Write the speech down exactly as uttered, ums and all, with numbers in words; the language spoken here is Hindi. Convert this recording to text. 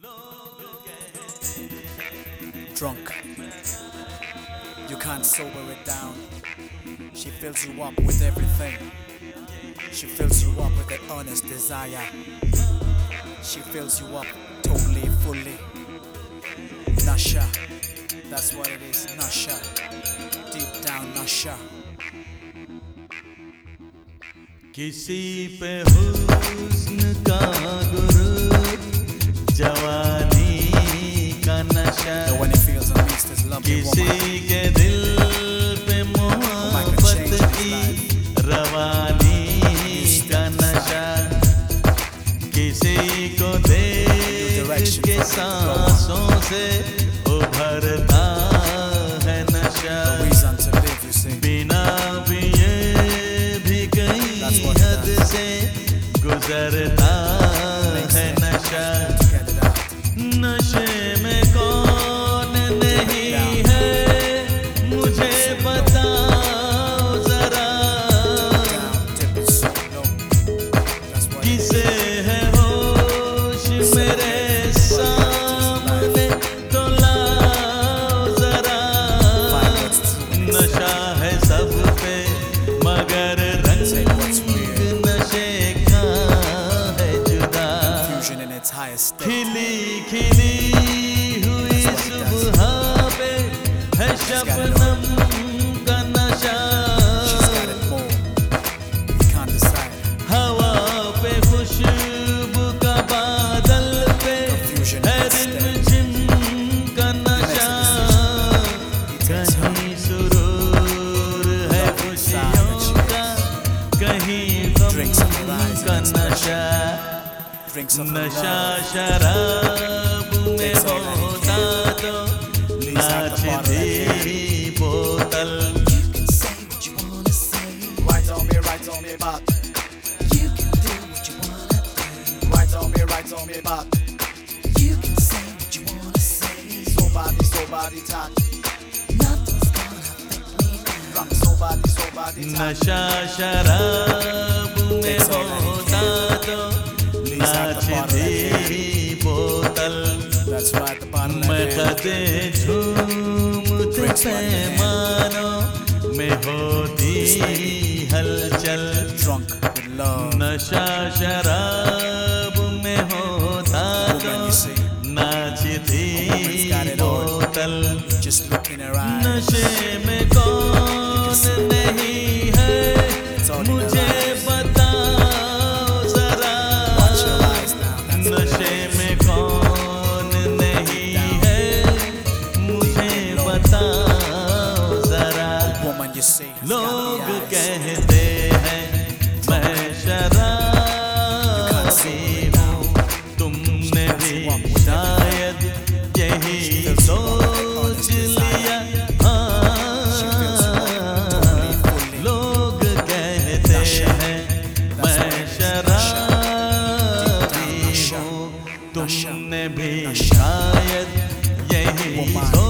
Drunk, you can't sober it down. She fills you up with everything. She fills you up with that honest desire. She fills you up totally, fully. Nasha, that's what it is, Nasha. Deep down, Nasha. किसी पे हुस्न का गुरूर, जवानी का नशा, किसी के दिल पे मोहब्बत की रवानी का नशा, किसी को देख के सांसों से उभरता है नशा, बिना पिए भी कहीं हद से गुजरता है नशा। नशे में कौन नहीं है मुझे बताओ जरा, किसे है होश मेरे सामने तो लाओ जरा। नशा है सब पे मगर रंग नशे का है जुदा। खिली खिली हुई सुबह पे है शबनम का नशा, हवा पे खुशबू का बादल पे है रिमझिम का नशा, कहीं सुरूर है खुशियों का, कहीं गम का नशा। नशा शराब में होता तो नाचती बोतल। Right on me, right on me, but you can do what you wanna do. Right on me, right on me, but you can say what you wanna say. So body, so body touch. Nothing's gonna affect me now. Rock so body, so body touch. नशा शराब में होता तो नाचती बोतल, महकते झूमते पैमानों में होती हलचल। नशा शराब में होता तो नाचती बोतल। नशे में कौन नहीं है मुझे बताओ जरा, नशे में कौन नहीं है मुझे बताओ जरा। लोग कहते हैं मैं शराबी हूँ, तुमने भी शायद यही सोच लिया। लोग कहते हैं मैं शराबी हूँ, तुमने भी शायद यही